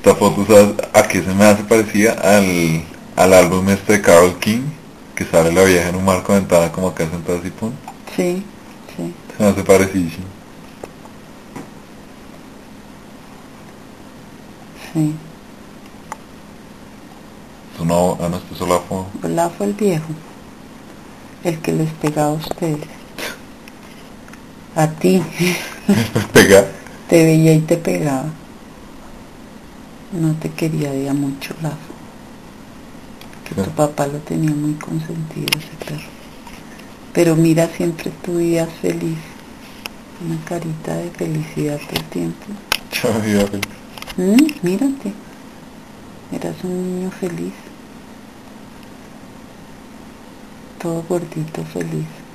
Esta foto, ¿sabes a qué se me hace parecida? Al álbum este de Carole King, que sale la vieja en un marco de ventana como acá sentada así, pum. Sí, sí, Se me hace parecidísimo. sí. Esto no, ah no, esto es solo la foto. Olaf fue el viejo, el que les pegaba a ustedes. A ti. Pega. Te veía y te pegaba. No te quería ya mucho, Olaf. Que tu papá lo tenía muy consentido, ese perro. Pero mira, siempre tú vivías feliz. Una carita de felicidad todo el tiempo. Yo me iba a ver. Mírate. Eras un niño feliz. Todo gordito, feliz.